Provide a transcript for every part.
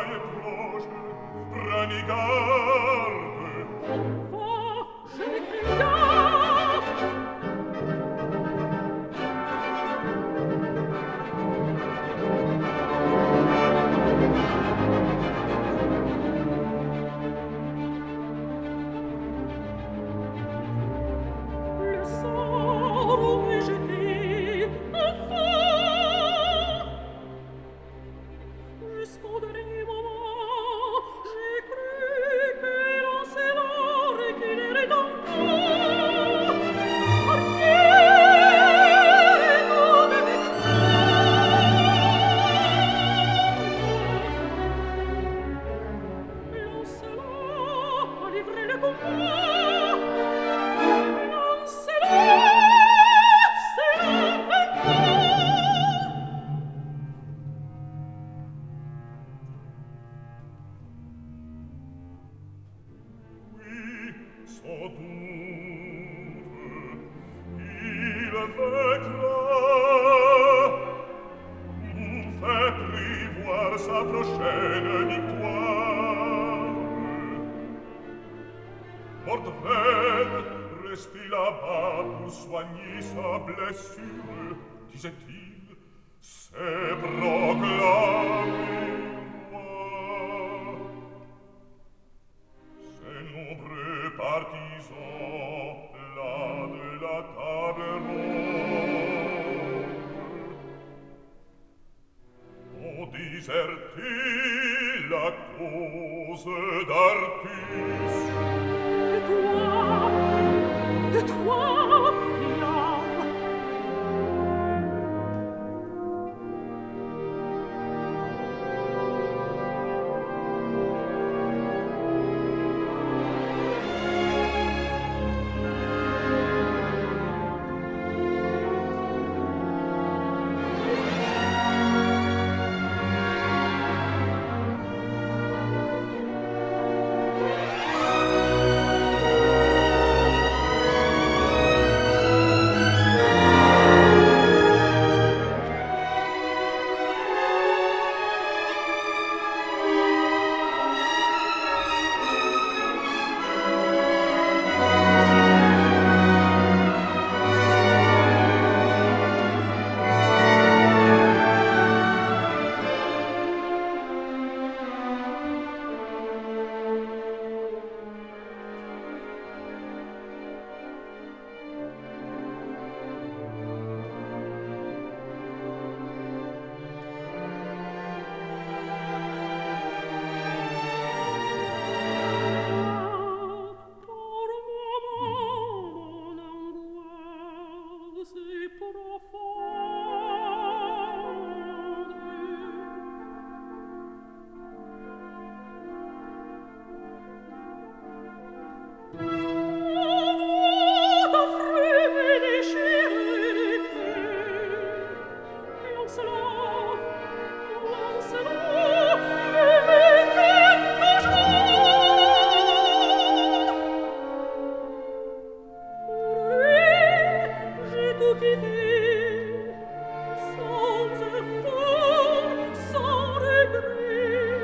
est proche, prenez garde. Va, je n'écris rien. Le sort où m'est jeté, enfant, jusqu'au dernier moment, j'ai cru que Lancelot et qu'il irait encore. Arrière et tout de mes Lancelot a livré le combat. Lancelot, c'est l'enfer. Oui, sans doute, il vaincra, nous fait prévoir sa prochaine victoire. Mordred, restez là-bas pour soigner sa blessure, disait-il, c'est proclamé roi. Ces nombreux partisans, là de la table ronde, ont déserté la cause d'Artus. De toi, Priam. Pour moi, mon angoisse est profonde. On doit t'offrir mes déchirés. Lancelot, Lancelot, je me quitte toujours. Pour lui, j'ai tout quitté, sans effort, sans regret.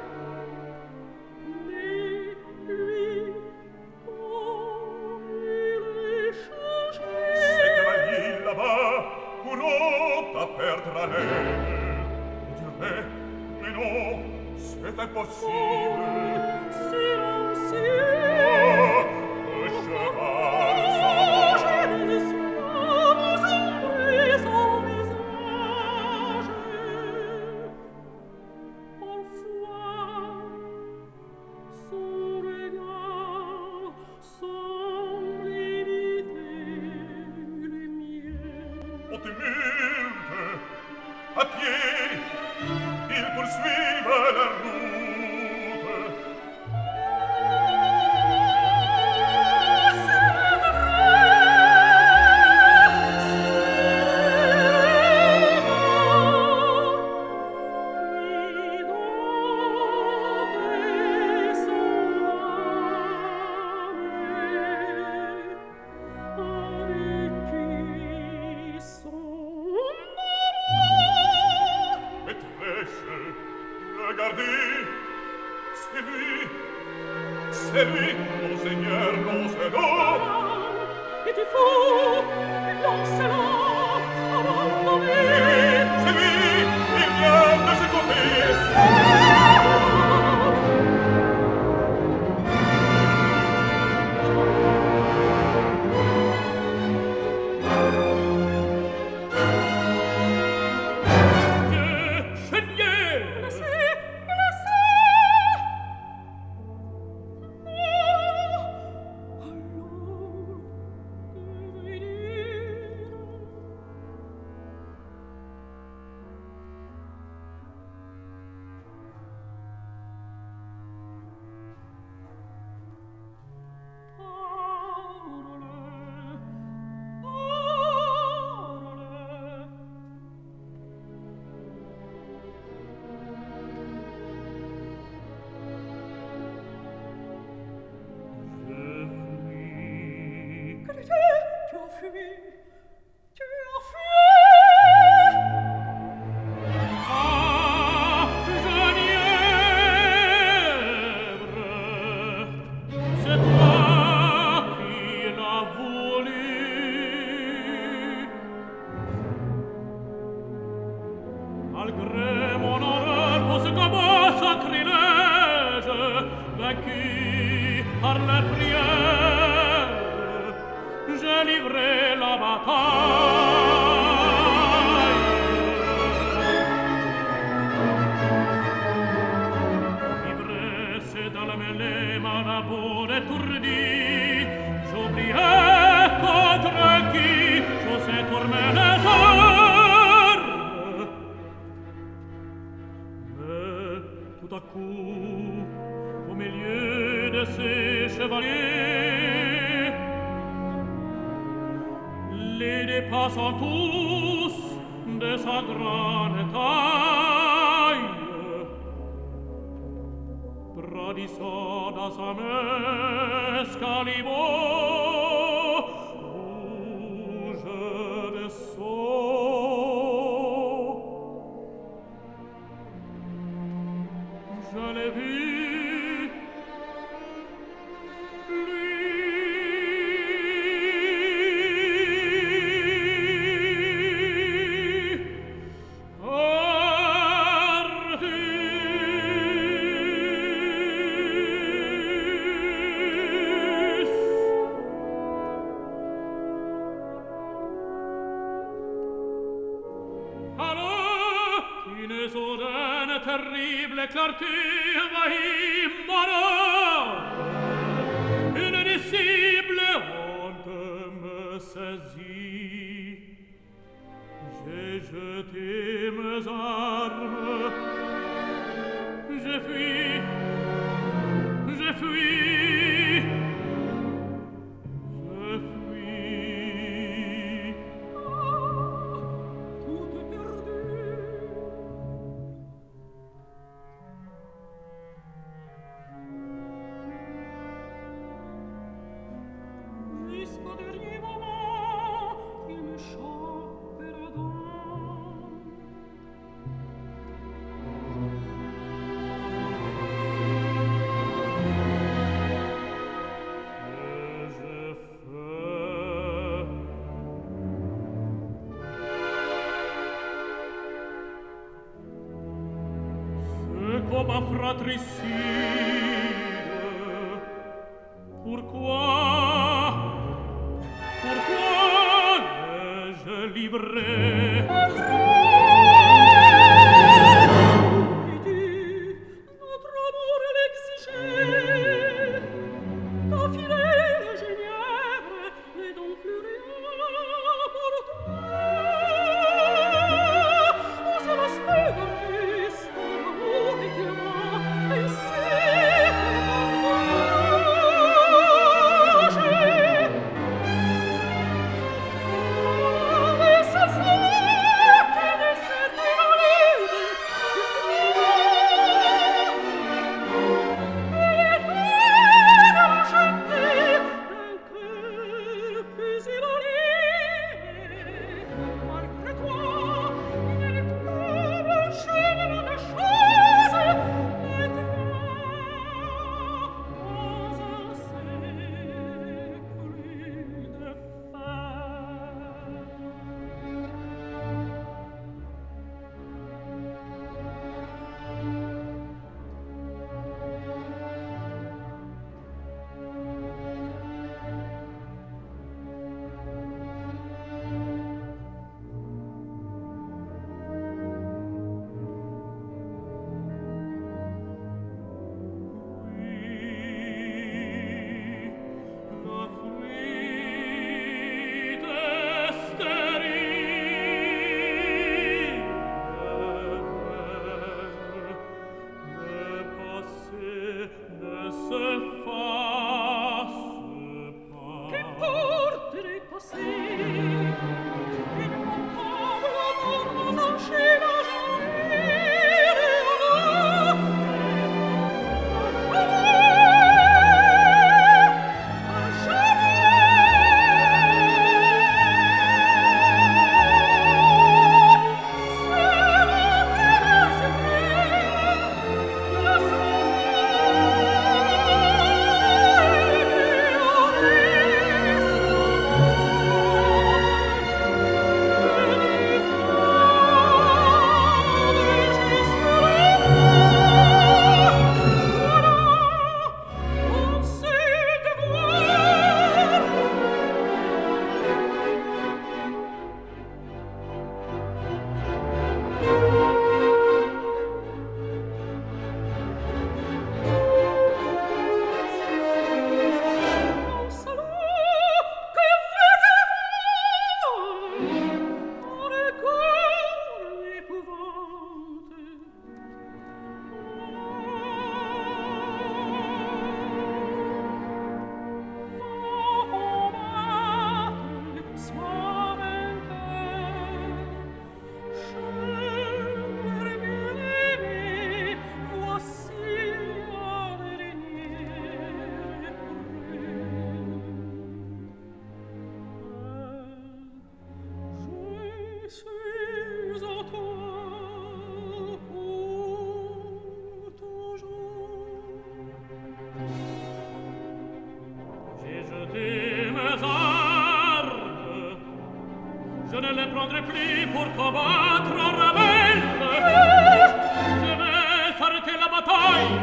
Mais lui, comme il est changé. Ces cavaliers là-bas courant à perdre haleine. On dirait, mais non, c'est impossible. Silencieux, Le cheval s'en va. je désespoir aux ombres sans visage. Parfois, son regard semble imiter le mien. Au tumulte, à pied, ils poursuivent la route. Regardez C'est lui, monseigneur, lancez-le. Et tu fous, lance-le, abandonnez. C'est lui, il vient de ce côté. Tu as fui, tu as fui. Ah, Genièvre, c'est toi qui l'as voulu. Malgré mon horreur pour ce combat sacrilège, vaincu par la prière, j'ai livré la bataille. Ivresse dans la mêlée, marabout étourdi, j'oubliais contre qui j'osais tourner les armes. Mais tout à coup, au milieu de ces chevaliers, les dépassant tous de sa grande taille, bradissant dans sa main Excalibur, rouge de sang. Je l'ai vu, terrible clarté envahit mon âme. Une indicible honte me saisit. J'ai jeté mes armes. J'ai fui. J'ai fui. J'ai fui. Tout est perdu. Jusqu'au dernier moment, il me choque la dent. Que je fais? Ce combat fratricide, pourquoi l'ai-je livré? Oublie-tu, notre amour l'exigeait. T'enfiler la Genièvre n'est donc plus rien pour toi. Oh, c'est l'aspect d'un Christ, ton amour est clément, et c'est partagé. Et ce soir, repli pour combattre en rebelle. Je vais arrêter la bataille.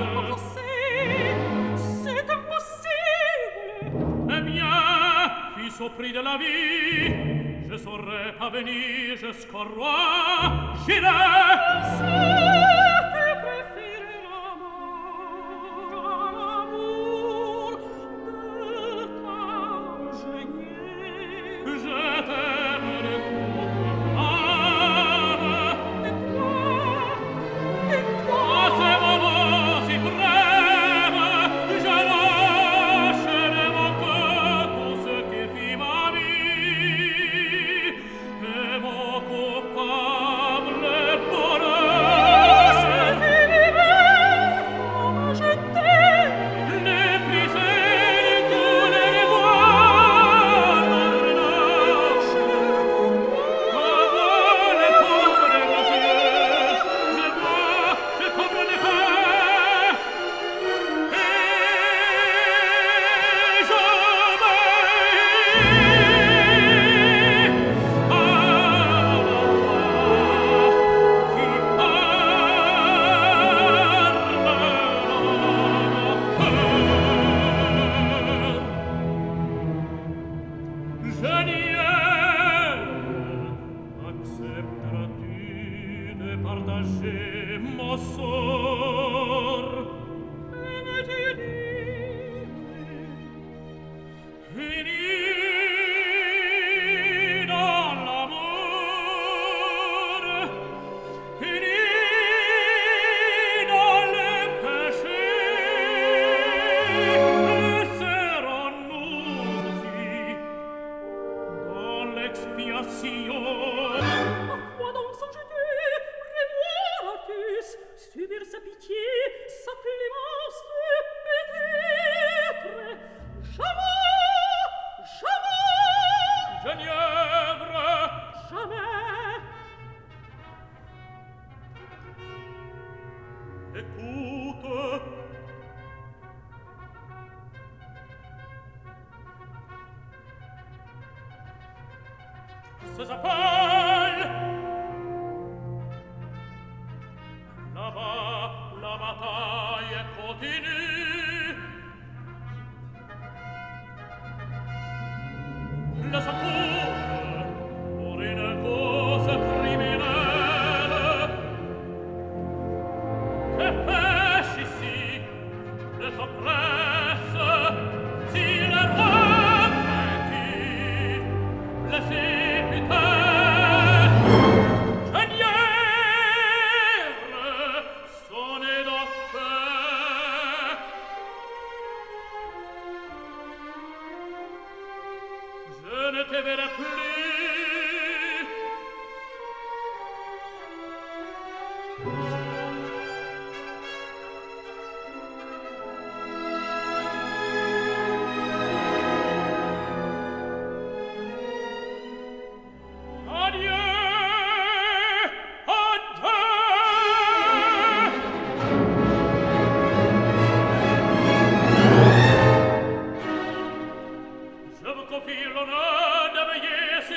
C'est impossible. Eh bien, fils au prix de la vie, je saurais pas venir jusqu'au roi. J'irai. Tu préfères la mort à l'amour de ta gênée. Je t'aime de tout âme. À ce moment suprême, je lâche de mon cœur tout ce qui fit ma vie et mon coupable bonheur. Je t'aime. Les plaisirs de tous les devoirs m'arrachent. Comme les pauvres des glaciers, je vois, je comprends les faits. Et j'obéis à la Génial, accepteras-tu de partager mon sort? Unis dans l'amour, unis dans le péché, serons-nous aussi dans l'expiation. À quoi donc songes-tu? Revoir Artus, subir sa pitié, sa clémence, peut-être. Jamais, Genièvre, jamais. écoute. Ça s'appelle là-bas, la bataille continue. La secours pour une cause criminelle. Que fais-je ici? Ne t'oppresse si le roi vaincu, laissez putain. Genièvre, sonnez d'enfer. Je ne te verrai plus. Adieu, adieu. Je vous confie l'honneur de veiller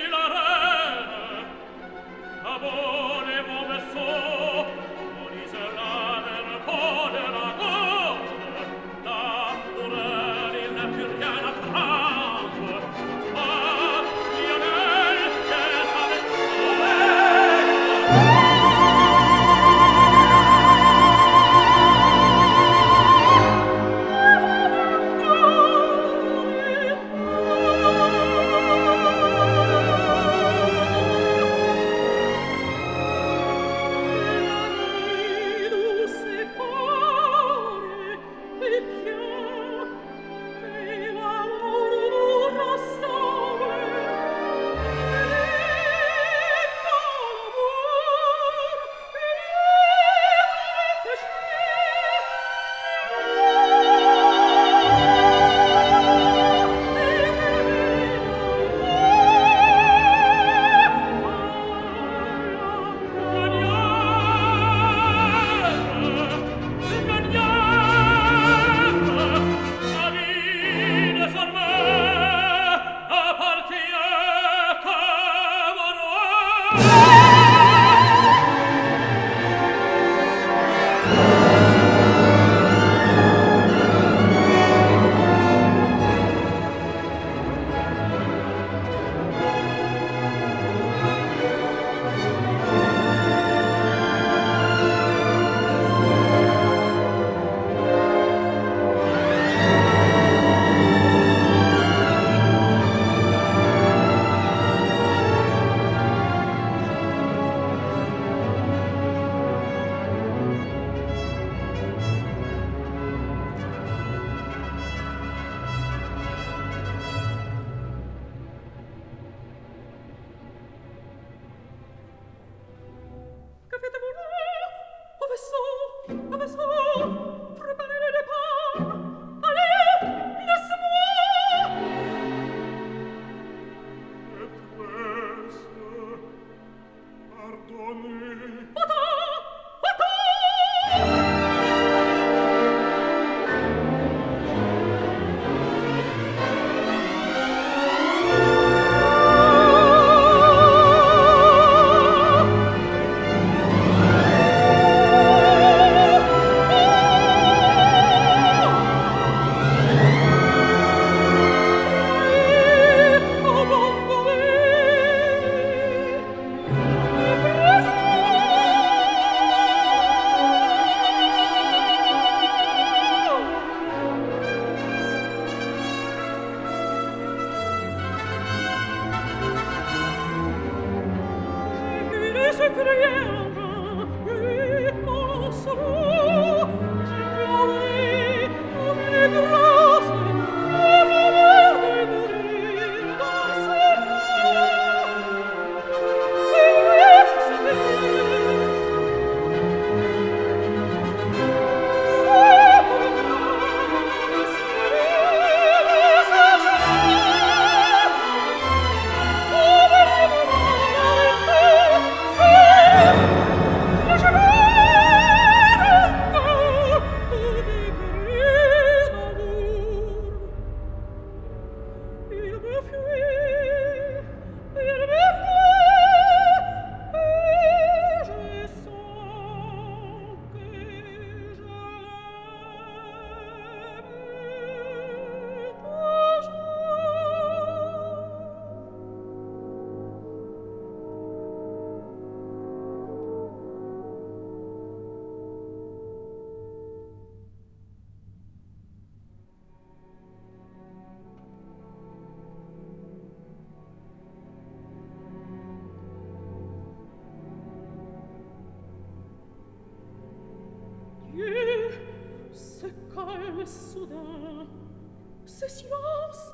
et soudain, ce silence,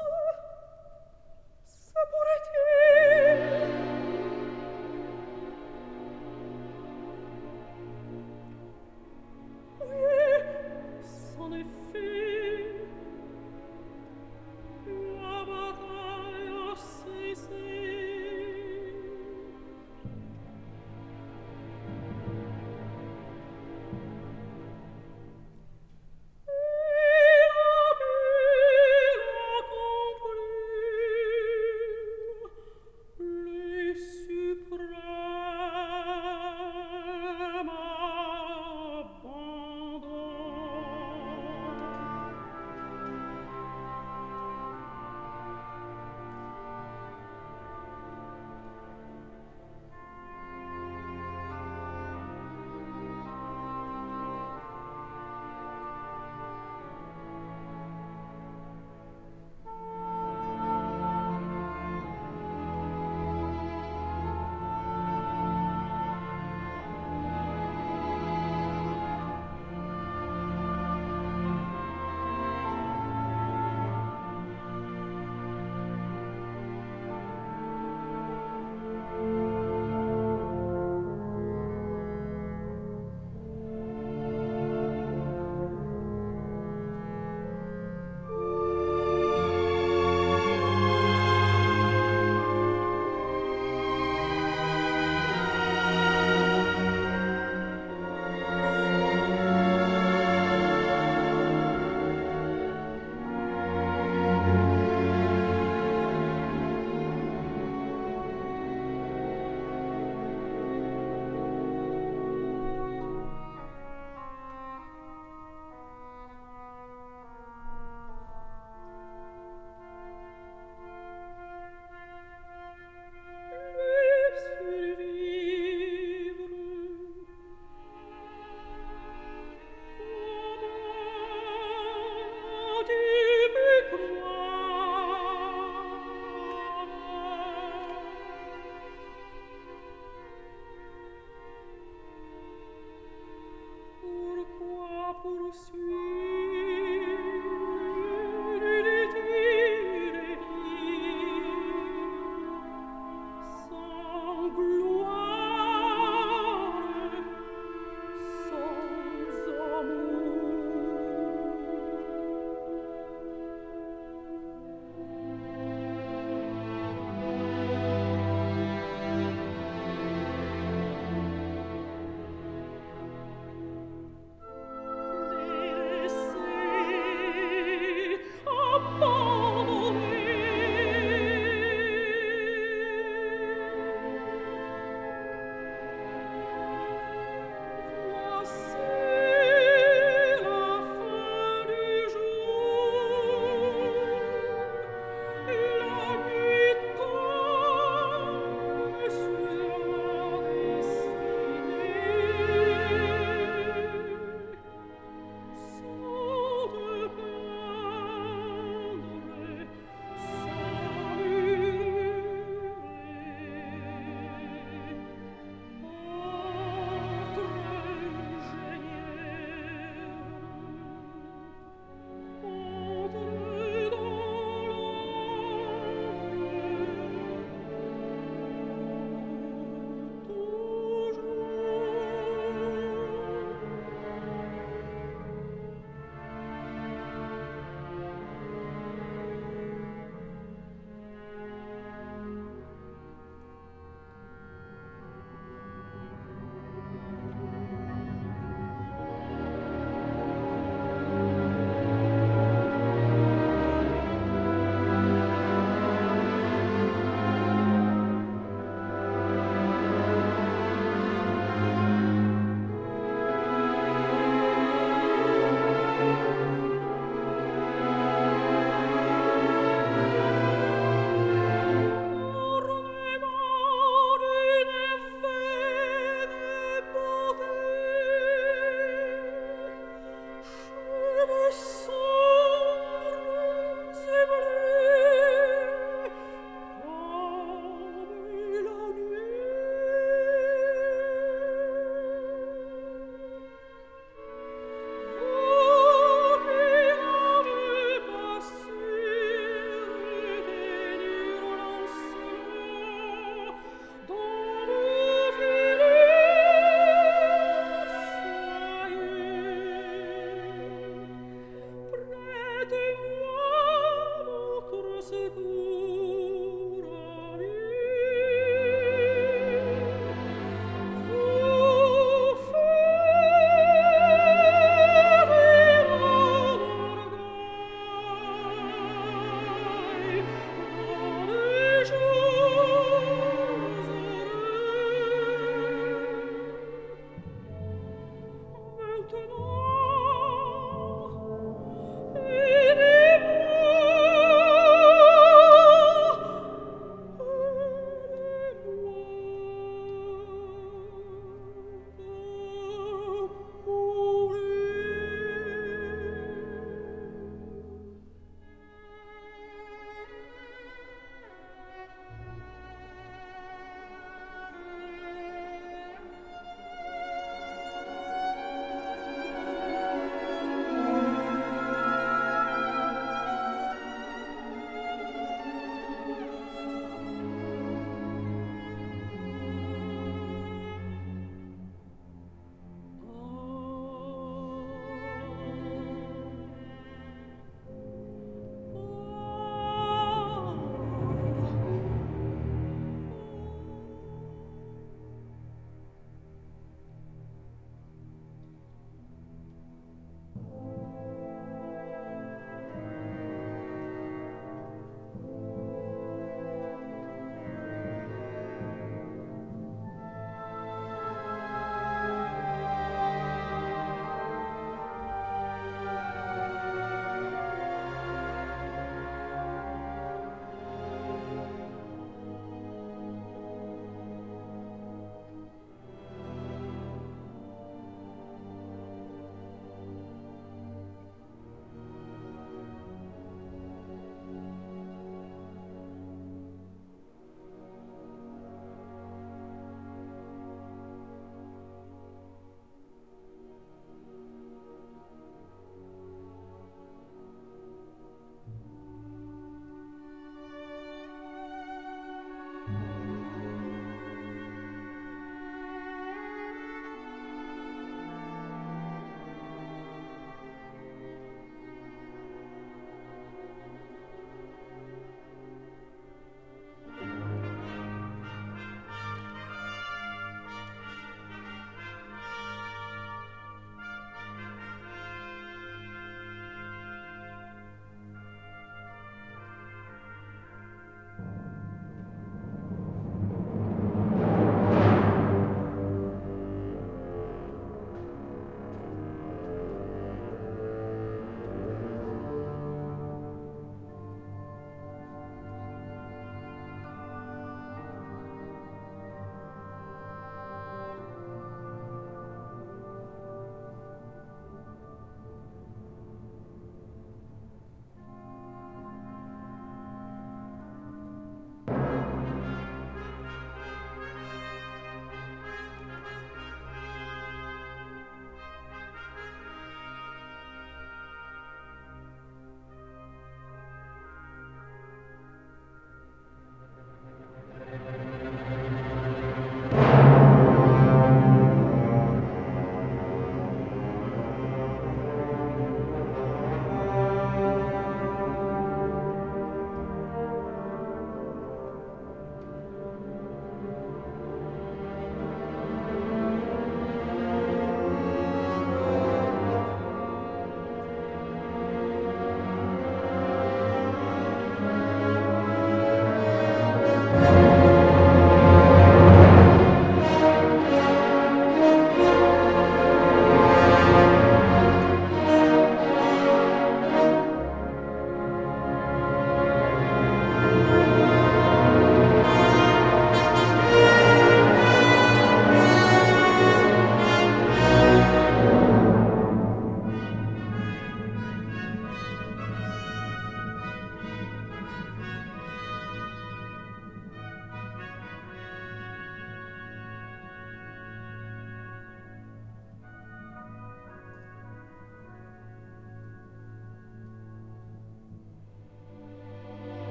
se pourrait-il? Oui, c'en est fait. La bataille a cessé.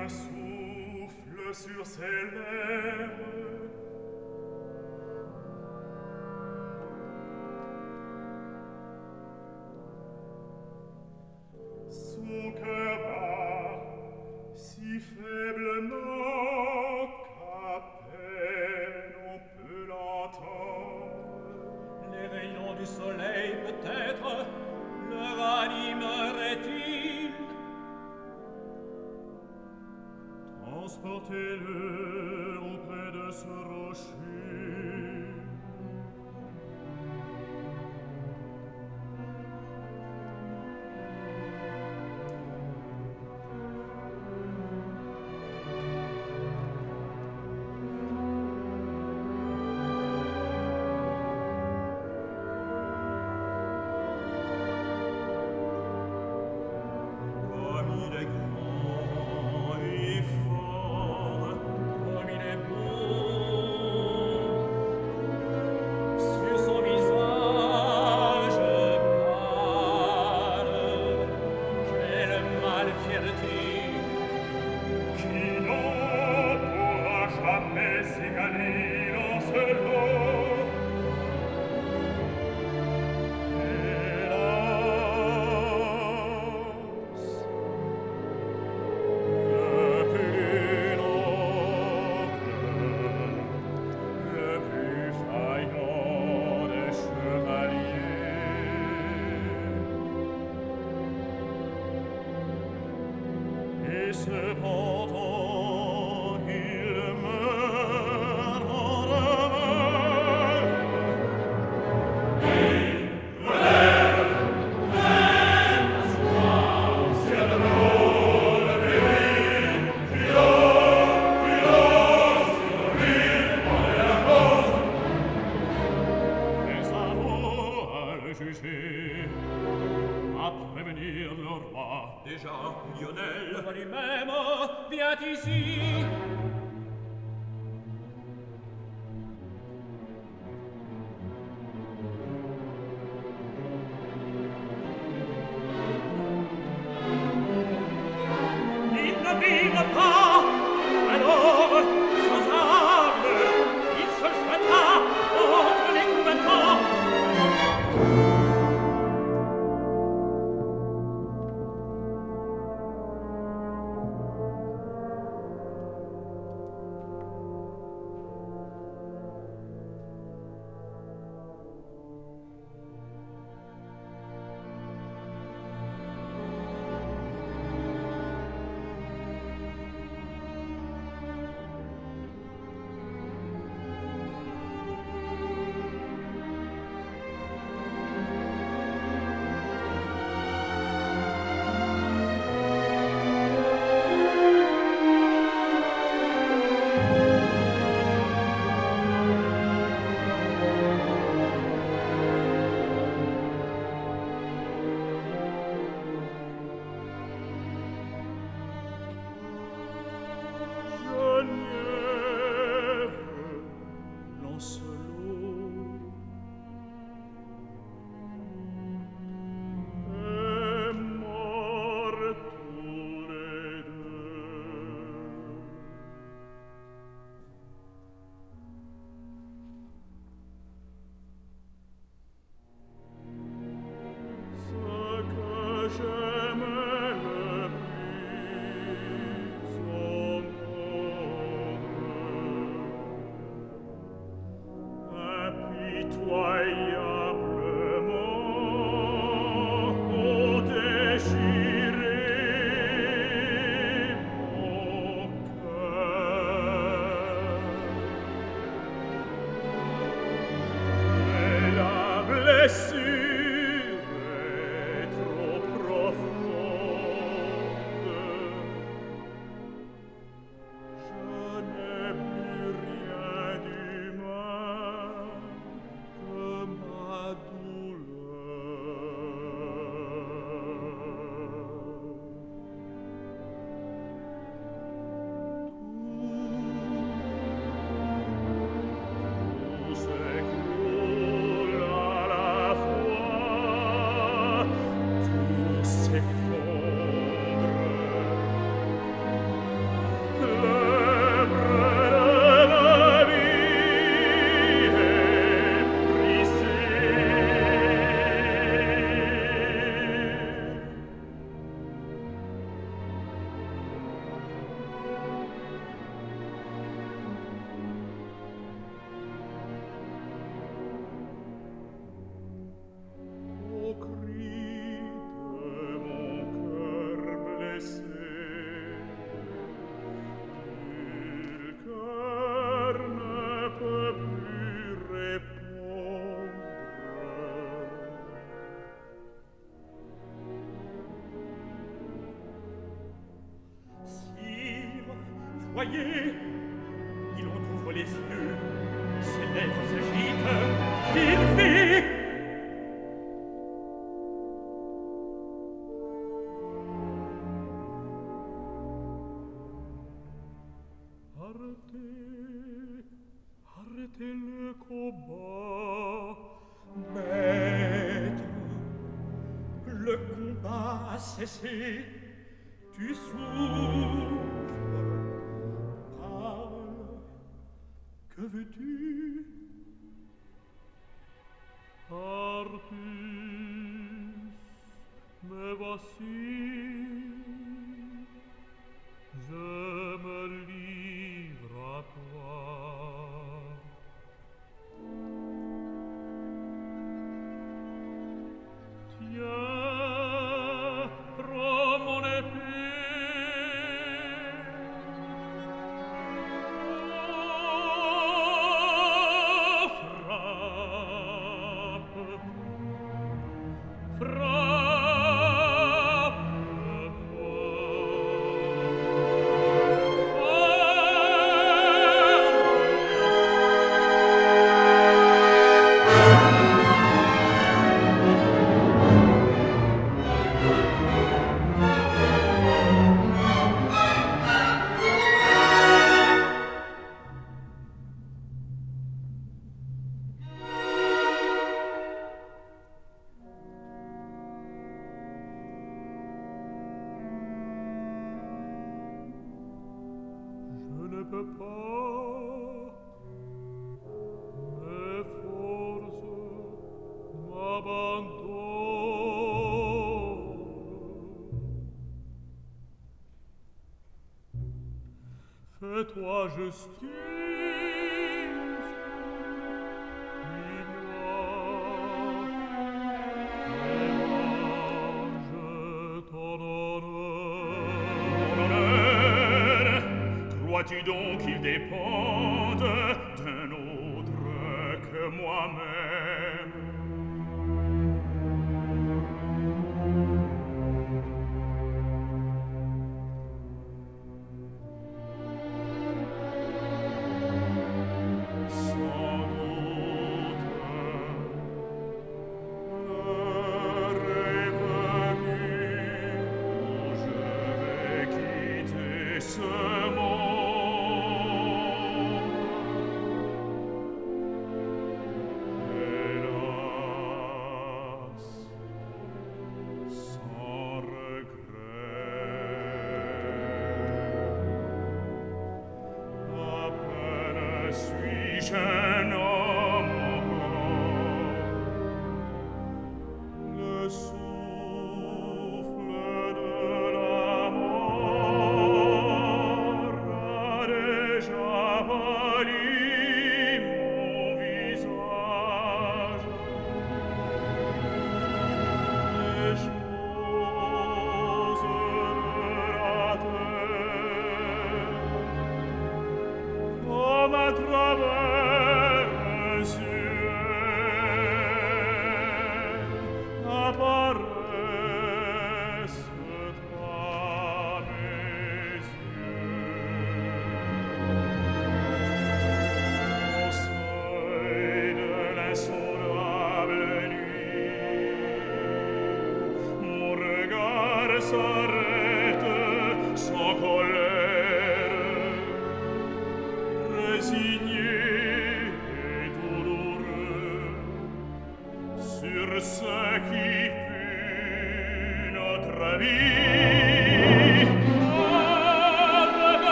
Un souffle sur ses lèvres. Son cœur bat si faiblement qu'à peine on peut l'entendre. Les rayons du soleil, peut-être, le ranimeraient-ils? Transportez-le auprès de ce rocher. Comme il est grand et fort, comme il est beau, sur son visage pâle, quelle malfierté! Qui n'en pourra jamais s'égaler dans ce lot? Hélas, le plus noble, le plus faillant des chevaliers. Et cependant, il meurt en Les avons à le juger, à prévenir le roi. Déjà, Lionel, le roi lui-même, vient ici. Il n'obéira pas. Alors, sans armes, il se jeta entre les combattants. Voyez, il entr'ouvre les yeux, ses lèvres s'agitent, il fait... Arrêtez le combat, maître. Le combat a cessé, tu souffres. Que veux-tu? Artus, me voici, je me livre à toi. Tiens, prends mon épée. Fais-toi justice, dis-moi, je ton honneur. Mon honneur, crois-tu donc qu'il dépende d'un autre que moi-même?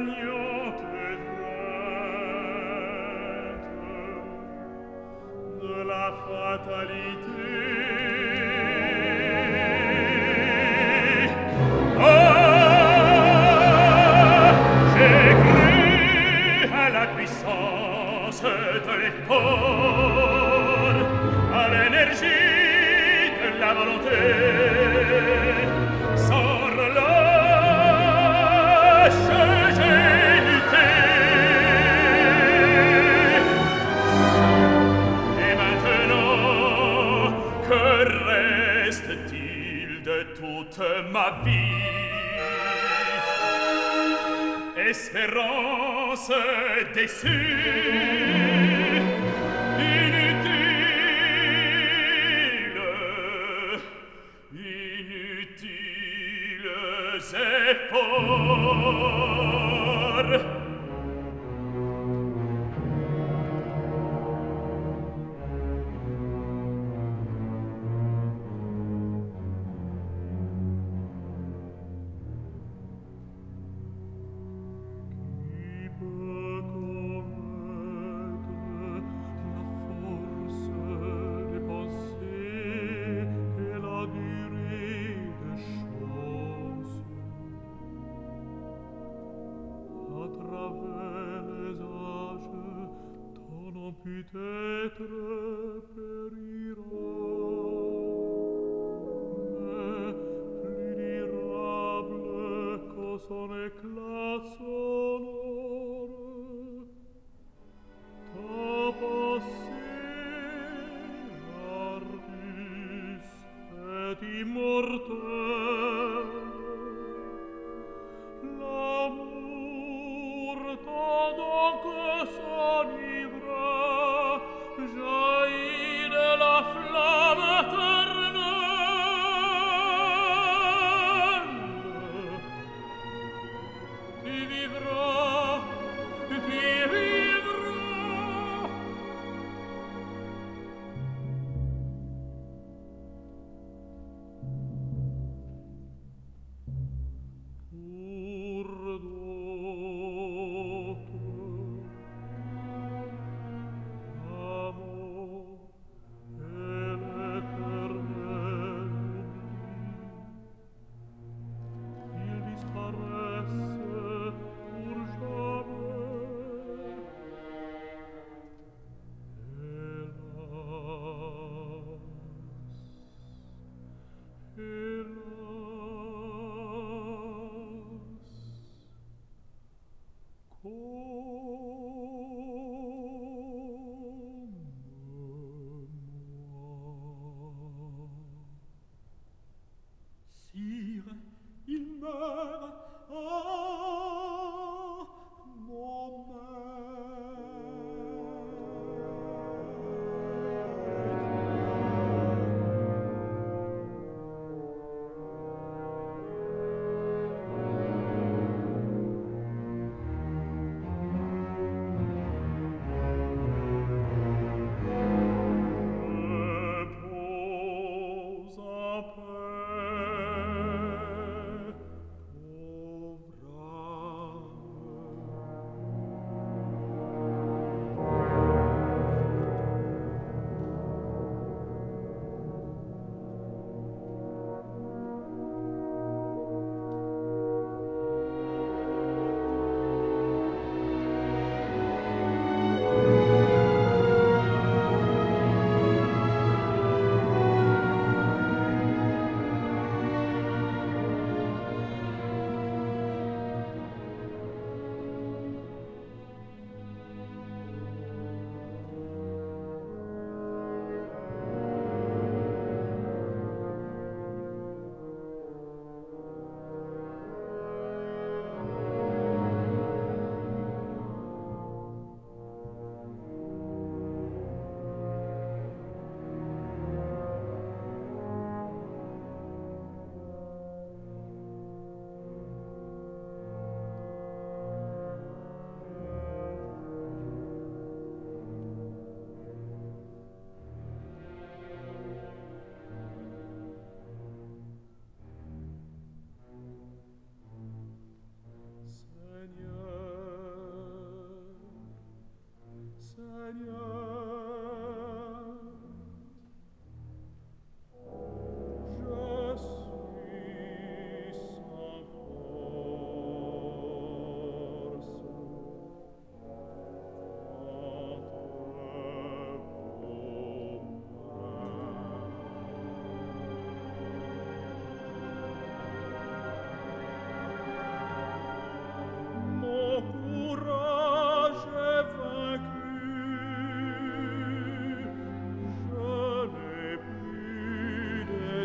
poignante droite de la fatalité. J'ai cru à la puissance de l'effort, à l'énergie de la volonté. Sans relâche, j'ai lutté. Et maintenant, que reste-t-il de toute ma vie? Espérance déçue, inutiles efforts. Peut-être périra, mais plus durable que son éclat sonore. Ta passée, Artus, est immortelle. L'amour t'a donc s'enivre, jaillit de la flamme éternelle. Tu vivras, tu vivras.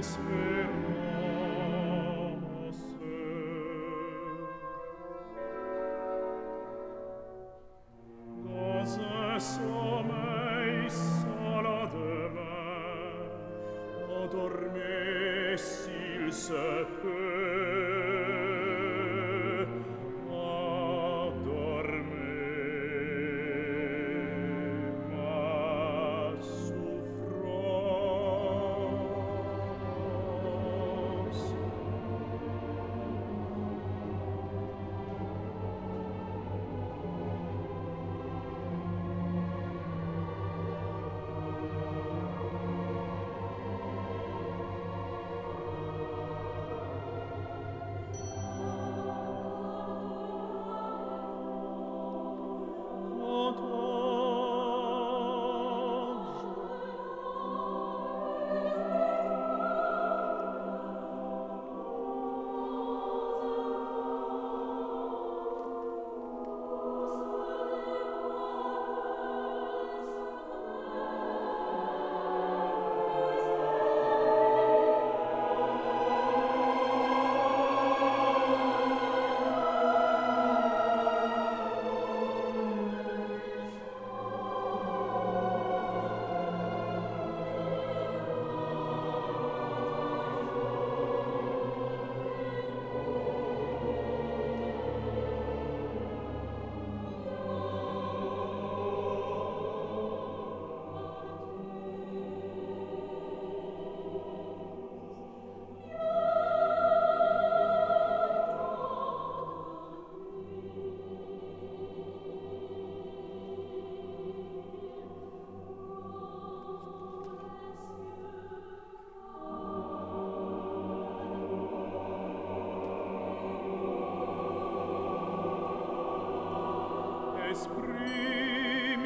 Esprit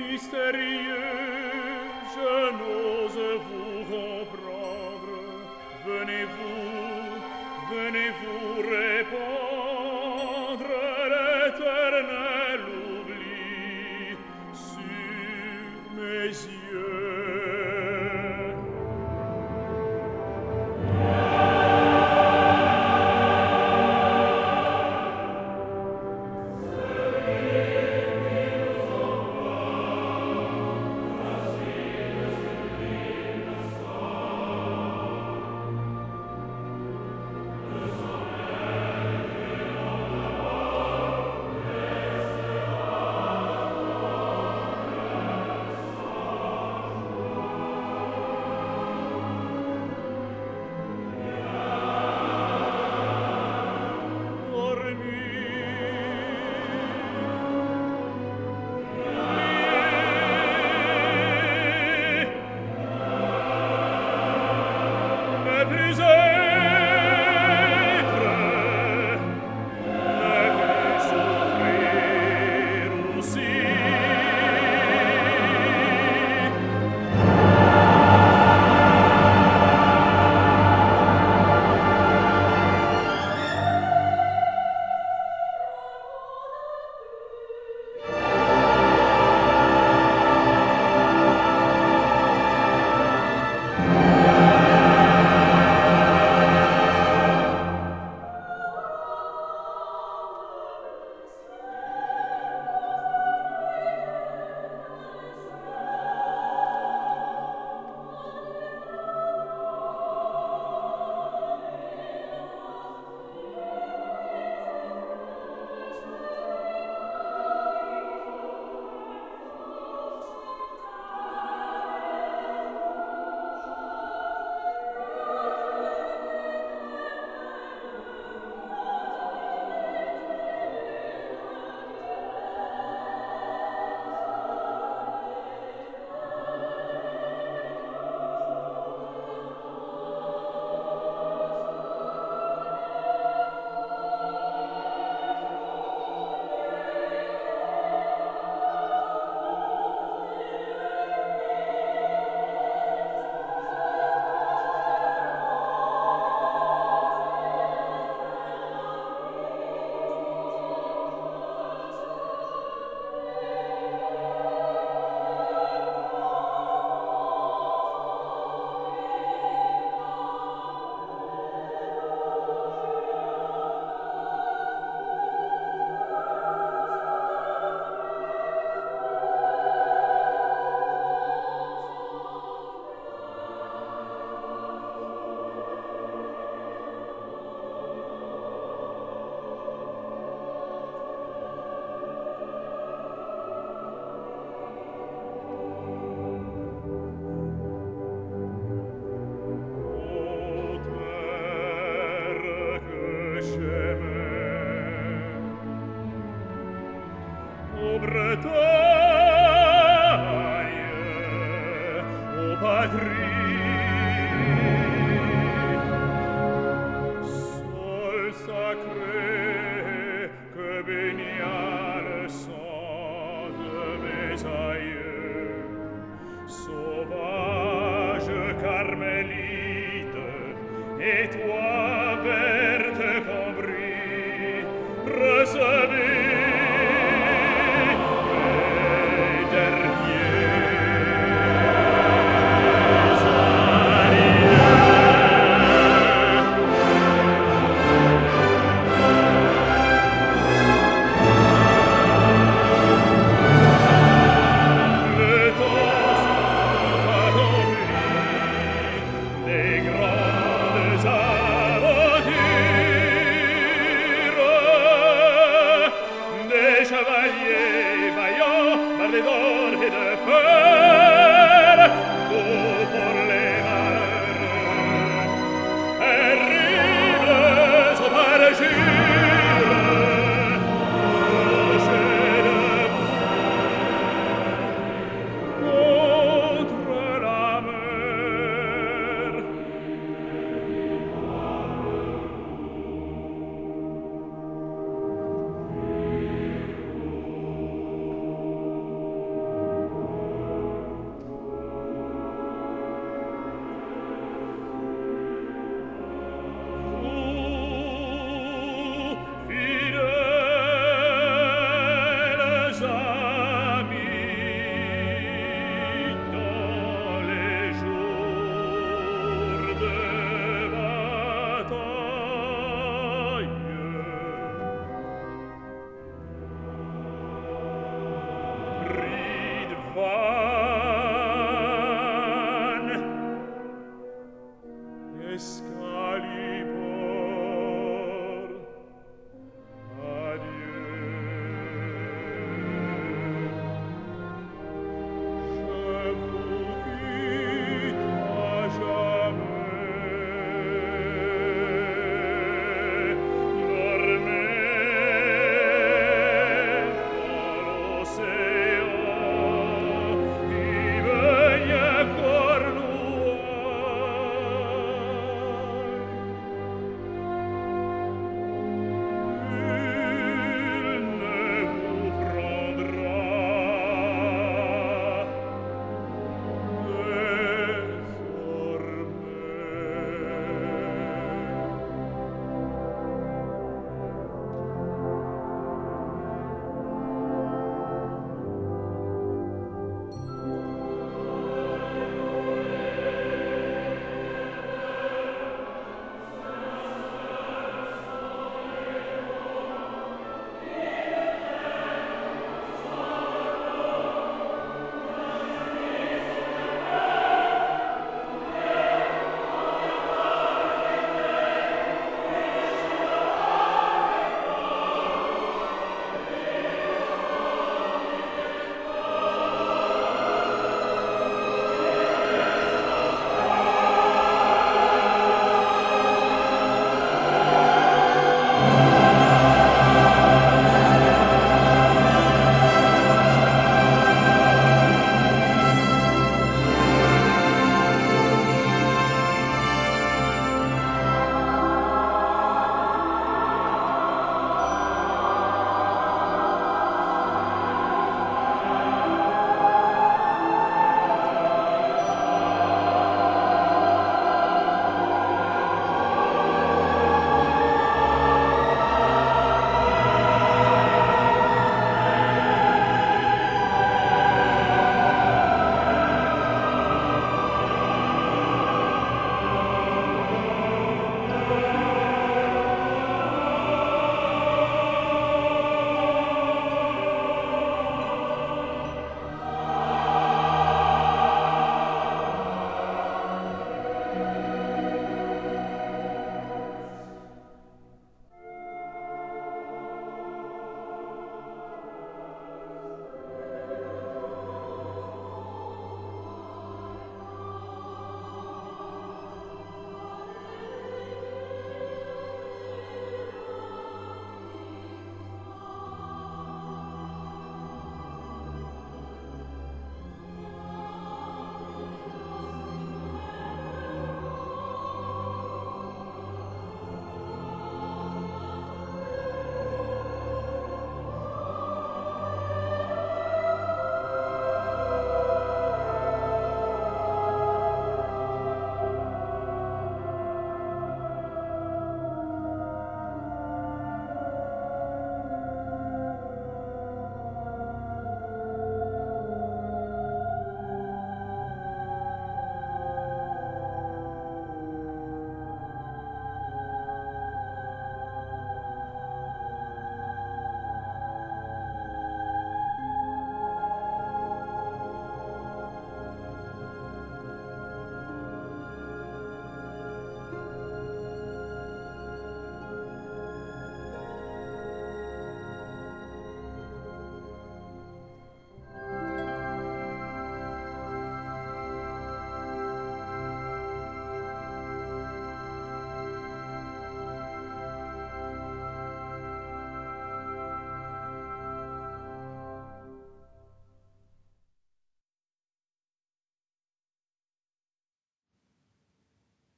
mystérieux, je n'ose vous comprendre. Venez-vous répandre l'éternel oubli sur mes yeux. chemin. Ô Bretagne, ô patrie, sol sacré que baigna le sang de mes aïeux, sauvage carmélite, étoile